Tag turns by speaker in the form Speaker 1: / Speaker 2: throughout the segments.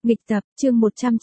Speaker 1: Nghịch tập, chương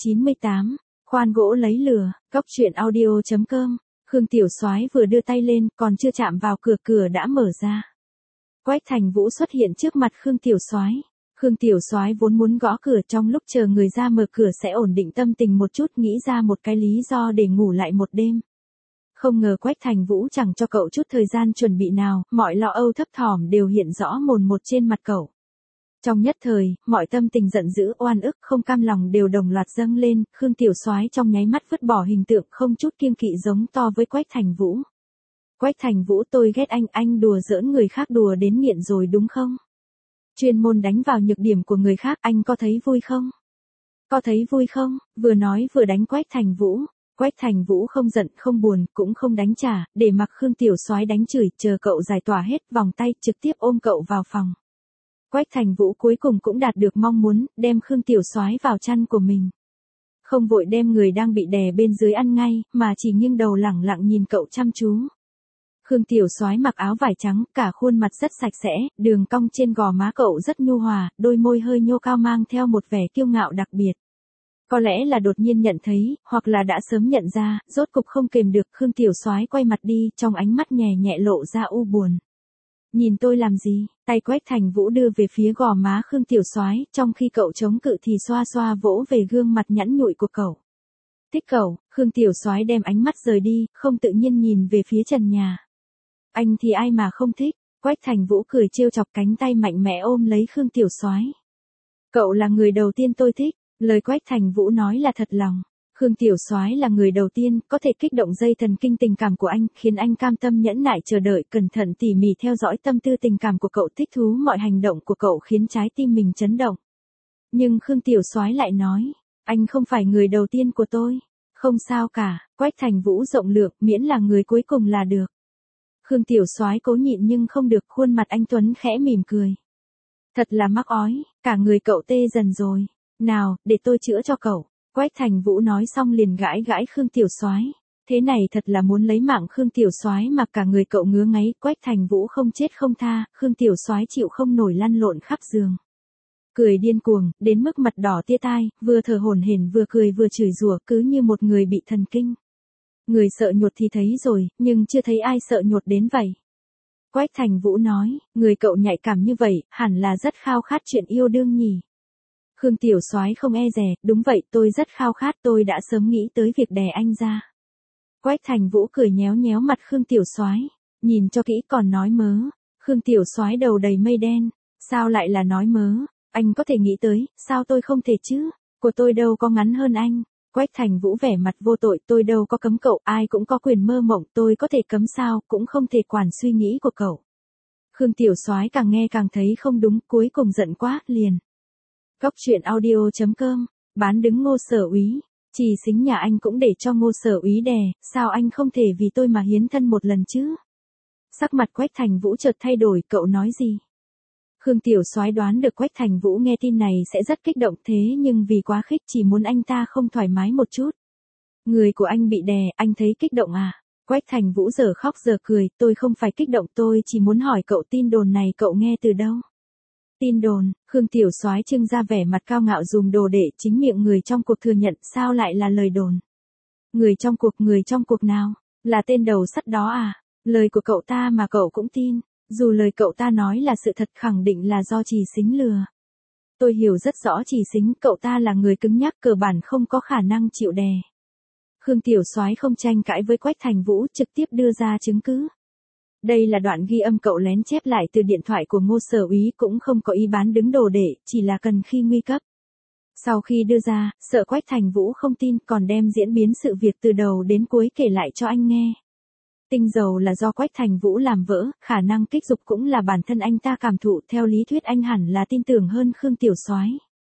Speaker 1: 198, khoan gỗ lấy lửa, góc truyện audio.com. Khương Tiểu Soái vừa đưa tay lên, còn chưa chạm vào cửa, cửa đã mở ra. Quách Thành Vũ xuất hiện trước mặt Khương Tiểu Soái. Khương Tiểu Soái vốn muốn gõ cửa, trong lúc chờ người ra mở cửa sẽ ổn định tâm tình một chút, nghĩ ra một cái lý do để ngủ lại một đêm. Không ngờ Quách Thành Vũ chẳng cho cậu chút thời gian chuẩn bị nào, mọi lo âu thấp thỏm đều hiện rõ mồn một trên mặt cậu. Trong nhất thời, mọi tâm tình giận dữ, oan ức, không cam lòng đều đồng loạt dâng lên, Khương Tiểu Soái trong nháy mắt vứt bỏ hình tượng không chút kiêng kỵ giống to với Quách Thành Vũ. Quách Thành Vũ, tôi ghét anh đùa giỡn người khác đùa đến nghiện rồi đúng không? Chuyên môn đánh vào nhược điểm của người khác, anh có thấy vui không? Có thấy vui không? Vừa nói vừa đánh Quách Thành Vũ. Quách Thành Vũ không giận, không buồn, cũng không đánh trả, để mặc Khương Tiểu Soái đánh chửi, chờ cậu giải tỏa hết vòng tay, trực tiếp ôm cậu vào phòng. Quách Thành Vũ cuối cùng cũng đạt được mong muốn, đem Khương Tiểu Soái vào chăn của mình. Không vội đem người đang bị đè bên dưới ăn ngay, mà chỉ nghiêng đầu lẳng lặng nhìn cậu chăm chú. Khương Tiểu Soái mặc áo vải trắng, cả khuôn mặt rất sạch sẽ, đường cong trên gò má cậu rất nhu hòa, đôi môi hơi nhô cao mang theo một vẻ kiêu ngạo đặc biệt. Có lẽ là đột nhiên nhận thấy, hoặc là đã sớm nhận ra, rốt cục không kềm được, Khương Tiểu Soái quay mặt đi, trong ánh mắt nhẹ nhẹ lộ ra u buồn. Nhìn tôi làm gì? Tay Quách Thành Vũ đưa về phía gò má Khương Tiểu Soái, trong khi cậu chống cự thì xoa xoa vỗ về gương mặt nhẵn nhụi của cậu. Thích cậu, Khương Tiểu Soái đem ánh mắt rời đi, không tự nhiên nhìn về phía trần nhà. Anh thì ai mà không thích? Quách Thành Vũ cười trêu chọc, cánh tay mạnh mẽ ôm lấy Khương Tiểu Soái. Cậu là người đầu tiên tôi thích, lời Quách Thành Vũ nói là thật lòng. Khương Tiểu Soái là người đầu tiên, có thể kích động dây thần kinh tình cảm của anh, khiến anh cam tâm nhẫn nại chờ đợi, cẩn thận tỉ mỉ theo dõi tâm tư tình cảm của cậu, thích thú mọi hành động của cậu khiến trái tim mình chấn động. Nhưng Khương Tiểu Soái lại nói, anh không phải người đầu tiên của tôi. Không sao cả, Quách Thành Vũ rộng lượng, miễn là người cuối cùng là được. Khương Tiểu Soái cố nhịn nhưng không được, khuôn mặt anh tuấn khẽ mỉm cười. Thật là mắc ói, cả người cậu tê dần rồi. Nào, để tôi chữa cho cậu. Quách Thành Vũ nói xong liền gãi gãi Khương Tiểu Soái. Thế này thật là muốn lấy mạng Khương Tiểu Soái mà cả người cậu ngứa ngáy, Quách Thành Vũ không chết không tha, Khương Tiểu Soái chịu không nổi lăn lộn khắp giường. Cười điên cuồng, đến mức mặt đỏ tia tai, vừa thở hổn hển vừa cười vừa chửi rủa, cứ như một người bị thần kinh. Người sợ nhột thì thấy rồi, nhưng chưa thấy ai sợ nhột đến vậy. Quách Thành Vũ nói, người cậu nhạy cảm như vậy, hẳn là rất khao khát chuyện yêu đương nhỉ. Khương Tiểu Soái không e dè, đúng vậy, tôi rất khao khát, tôi đã sớm nghĩ tới việc đè anh ra. Quách Thành Vũ cười nhéo nhéo mặt Khương Tiểu Soái, nhìn cho kỹ còn nói mớ. Khương Tiểu Soái đầu đầy mây đen, sao lại là nói mớ, anh có thể nghĩ tới, sao tôi không thể chứ, của tôi đâu có ngắn hơn anh. Quách Thành Vũ vẻ mặt vô tội, tôi đâu có cấm cậu, ai cũng có quyền mơ mộng, tôi có thể cấm sao, cũng không thể quản suy nghĩ của cậu. Khương Tiểu Soái càng nghe càng thấy không đúng, cuối cùng giận quá, liền. Góc truyện audio.com, bán đứng Ngô Sở Úy, Trì Xính nhà anh cũng để cho Ngô Sở Úy đè, sao anh không thể vì tôi mà hiến thân một lần chứ? Sắc mặt Quách Thành Vũ chợt thay đổi, cậu nói gì? Khương Tiểu Soái đoán được Quách Thành Vũ nghe tin này sẽ rất kích động, thế nhưng vì quá khích chỉ muốn anh ta không thoải mái một chút. Người của anh bị đè, anh thấy kích động à? Quách Thành Vũ giờ khóc giờ cười, tôi không phải kích động, tôi chỉ muốn hỏi cậu tin đồn này cậu nghe từ đâu? Tin đồn, Khương Tiểu Soái trưng ra vẻ mặt cao ngạo dùm đồ để chính miệng người trong cuộc thừa nhận, sao lại là lời đồn? Người trong cuộc nào? Là tên đầu sắt đó à? Lời của cậu ta mà cậu cũng tin, dù lời cậu ta nói là sự thật khẳng định là do Trì Xính lừa. Tôi hiểu rất rõ Trì Xính, cậu ta là người cứng nhắc cơ bản không có khả năng chịu đè. Khương Tiểu Soái không tranh cãi với Quách Thành Vũ, trực tiếp đưa ra chứng cứ. Đây là đoạn ghi âm cậu lén chép lại từ điện thoại của Ngô Sở Úy, cũng không có ý bán đứng đồ để, chỉ là cần khi nguy cấp. Sau khi đưa ra, sợ Quách Thành Vũ không tin, còn đem diễn biến sự việc từ đầu đến cuối kể lại cho anh nghe. Tinh dầu là do Quách Thành Vũ làm vỡ, khả năng kích dục cũng là bản thân anh ta cảm thụ, theo lý thuyết anh hẳn là tin tưởng hơn Khương Tiểu Soái.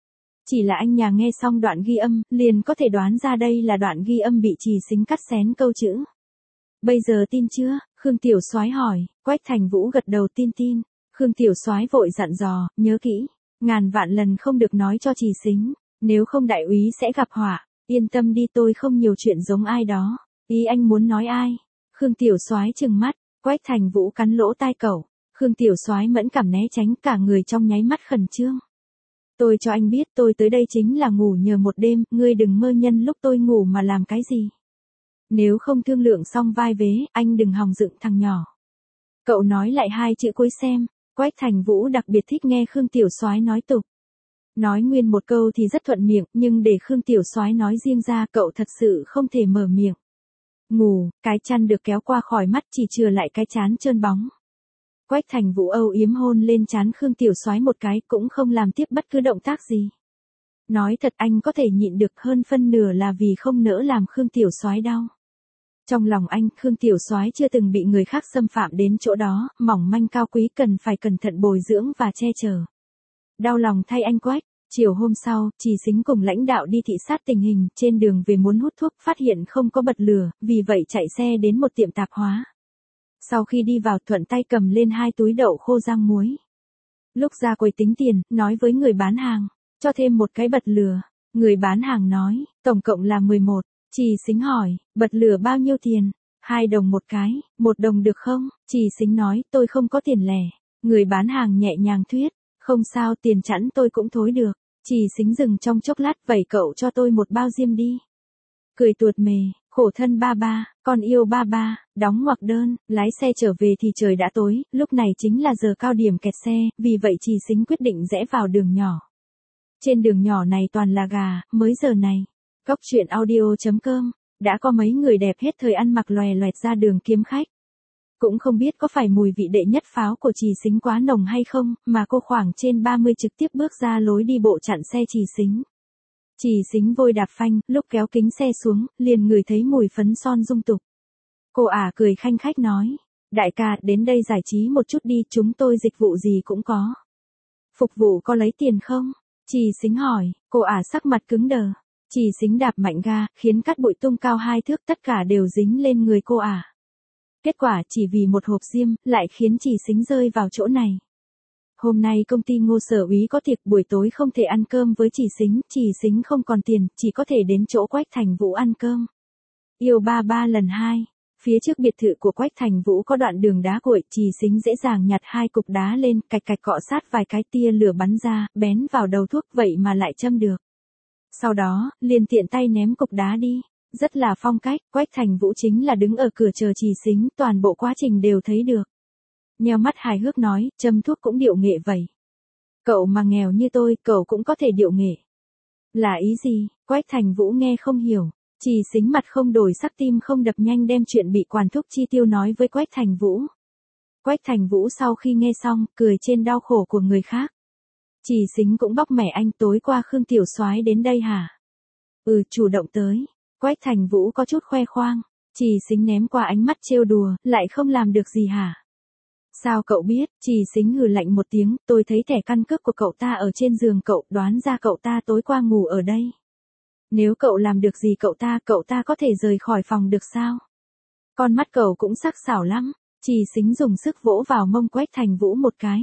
Speaker 1: Chỉ là anh nhà nghe xong đoạn ghi âm, liền có thể đoán ra đây là đoạn ghi âm bị Trì Xính cắt xén câu chữ. Bây giờ tin chưa? Khương Tiểu Soái hỏi. Quách Thành Vũ gật đầu tin. Khương Tiểu Soái vội dặn dò, nhớ kỹ, ngàn vạn lần không được nói cho Trì Xính, nếu không đại úy sẽ gặp họa. Yên tâm đi, tôi không nhiều chuyện giống ai đó. Ý anh muốn nói ai? Khương Tiểu Soái trừng mắt. Quách Thành Vũ cắn lỗ tai cậu. Khương Tiểu Soái mẫn cảm né tránh, cả người trong nháy mắt khẩn trương. Tôi cho anh biết tôi tới đây chính là ngủ nhờ một đêm, ngươi đừng mơ nhân lúc tôi ngủ mà làm cái gì. Nếu không thương lượng xong vai vế, anh đừng hòng dựng thằng nhỏ. Cậu nói lại hai chữ cuối xem. Quách Thành Vũ đặc biệt thích nghe Khương Tiểu Soái nói tục. Nói nguyên một câu thì rất thuận miệng, nhưng để Khương Tiểu Soái nói riêng ra cậu thật sự không thể mở miệng. Ngủ, cái chăn được kéo qua khỏi mắt chỉ chừa lại cái trán trơn bóng. Quách Thành Vũ âu yếm hôn lên trán Khương Tiểu Soái một cái, cũng không làm tiếp bất cứ động tác gì. Nói thật anh có thể nhịn được, hơn phân nửa là vì không nỡ làm Khương Tiểu Soái đau. Trong lòng anh, Khương Tiểu Soái chưa từng bị người khác xâm phạm đến chỗ đó, mỏng manh cao quý cần phải cẩn thận bồi dưỡng và che chở. Đau lòng thay anh Quách. Chiều hôm sau, Trì Xính cùng lãnh đạo đi thị sát tình hình, trên đường về muốn hút thuốc, phát hiện không có bật lửa, vì vậy chạy xe đến một tiệm tạp hóa. Sau khi đi vào, thuận tay cầm lên 2 túi đậu khô rang muối. Lúc ra quầy tính tiền, nói với người bán hàng, cho thêm một cái bật lửa. Người bán hàng nói, tổng cộng là 11. Trì Xính hỏi, bật lửa bao nhiêu tiền? 2 đồng một cái, 1 đồng được không? Trì Xính nói, tôi không có tiền lẻ. Người bán hàng nhẹ nhàng thuyết, không sao, tiền chẵn tôi cũng thối được. Trì Xính dừng trong chốc lát, vậy cậu cho tôi một bao diêm đi. Cười tuột mề, khổ thân ba ba, con yêu ba ba, đóng ngoặc đơn, lái xe trở về thì trời đã tối, lúc này chính là giờ cao điểm kẹt xe, vì vậy Trì Xính quyết định rẽ vào đường nhỏ. Trên đường nhỏ này toàn là gà, mới giờ này. Cóc truyện audio.com, đã có mấy người đẹp hết thời ăn mặc lòe loẹt ra đường kiếm khách. Cũng không biết có phải mùi vị đệ nhất pháo của Trì Xính quá nồng hay không, mà cô khoảng trên 30 trực tiếp bước ra lối đi bộ chặn xe Trì Xính. Trì Xính vội đạp phanh, lúc kéo kính xe xuống, liền ngửi thấy mùi phấn son dung tục. Cô ả cười khanh khách nói, đại ca, đến đây giải trí một chút đi, chúng tôi dịch vụ gì cũng có. Phục vụ có lấy tiền không? Trì Xính hỏi, cô ả sắc mặt cứng đờ. Trì Xính đạp mạnh ga, khiến cát bụi tung cao 2 thước, tất cả đều dính lên người cô ả. Kết quả chỉ vì một hộp diêm, lại khiến Trì Xính rơi vào chỗ này. Hôm nay công ty Ngô Sở Úy có tiệc, buổi tối không thể ăn cơm với Trì Xính không còn tiền, chỉ có thể đến chỗ Quách Thành Vũ ăn cơm. Yêu ba ba lần 2. Phía trước biệt thự của Quách Thành Vũ có đoạn đường đá cuội, Trì Xính dễ dàng nhặt 2 cục đá lên, cạch cạch cọ sát vài cái, tia lửa bắn ra, bén vào đầu thuốc, vậy mà lại châm được. Sau đó, liền tiện tay ném cục đá đi. Rất là phong cách, Quách Thành Vũ chính là đứng ở cửa chờ Trì Xính, toàn bộ quá trình đều thấy được. Nheo mắt hài hước nói, châm thuốc cũng điệu nghệ vậy. Cậu mà nghèo như tôi, cậu cũng có thể điệu nghệ. Là ý gì? Quách Thành Vũ nghe không hiểu. Trì Xính mặt không đổi sắc, tim không đập nhanh, đem chuyện bị quản thúc chi tiêu nói với Quách Thành Vũ. Quách Thành Vũ sau khi nghe xong, cười trên đau khổ của người khác. Trì Xính cũng bóc mẻ anh, tối qua Khương Tiểu Soái đến đây hả? Chủ động tới. Quách Thành Vũ có chút khoe khoang. Trì Xính ném qua ánh mắt trêu đùa, lại không làm được gì hả? Sao cậu biết? Trì Xính hừ lạnh một tiếng, tôi thấy thẻ căn cước của cậu ta ở trên giường cậu, đoán ra cậu ta tối qua ngủ ở đây. Nếu cậu làm được gì cậu ta có thể rời khỏi phòng được sao? Con mắt cậu cũng sắc sảo lắm. Trì Xính dùng sức vỗ vào mông Quách Thành Vũ một cái.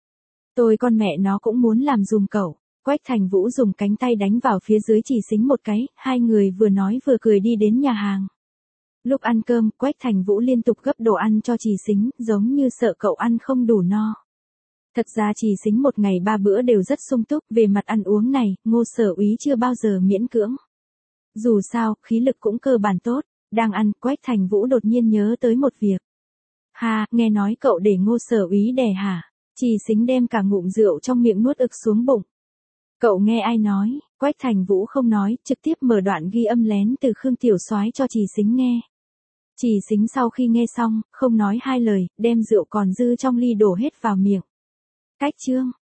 Speaker 1: Tôi con mẹ nó cũng muốn làm dùm cậu. Quách Thành Vũ dùng cánh tay đánh vào phía dưới Trì Xính một cái, hai người vừa nói vừa cười đi đến nhà hàng. Lúc ăn cơm, Quách Thành Vũ liên tục gấp đồ ăn cho Trì Xính, giống như sợ cậu ăn không đủ no. Thật ra Trì Xính một ngày 3 bữa đều rất sung túc, về mặt ăn uống này, Ngô Sở Úy chưa bao giờ miễn cưỡng. Dù sao, khí lực cũng cơ bản tốt. Đang ăn, Quách Thành Vũ đột nhiên nhớ tới một việc. Nghe nói cậu để Ngô Sở Úy đẻ hả? Trì Xính đem cả ngụm rượu trong miệng nuốt ực xuống bụng. Cậu nghe ai nói? Quách Thành Vũ không nói, trực tiếp mở đoạn ghi âm lén từ Khương Tiểu Soái cho Trì Xính nghe. Trì Xính sau khi nghe xong, không nói hai lời, đem rượu còn dư trong ly đổ hết vào miệng. Cách chương